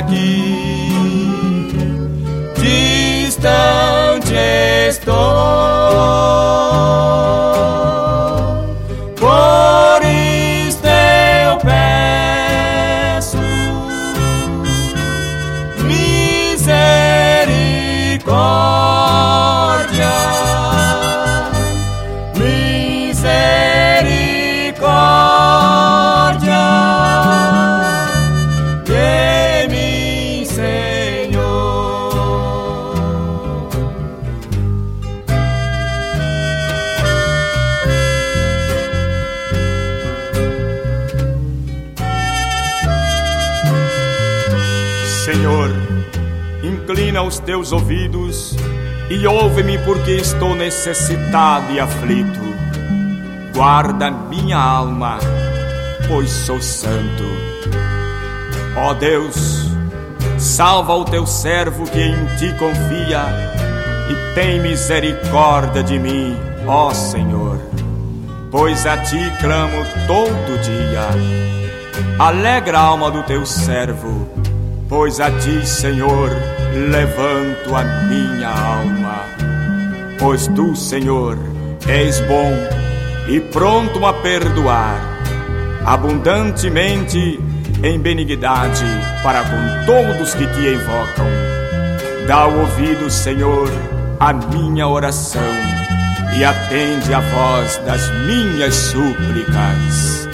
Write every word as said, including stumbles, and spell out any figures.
aqui, distante estou, por isto eu peço misericórdia, misericórdia de mim, Senhor. Senhor, inclina os teus ouvidos e ouve-me, porque estou necessitado e aflito. Guarda minha alma, pois sou santo. Ó Deus, salva o teu servo que em ti confia, e tem misericórdia de mim, ó Senhor, pois a ti clamo todo dia. Alegra a alma do teu servo, pois a ti, Senhor, levanto a minha alma. Pois tu, Senhor, és bom e pronto a perdoar, abundantemente em benignidade para com todos que te invocam. Dá o ouvido, Senhor, à minha oração e atende a voz das minhas súplicas.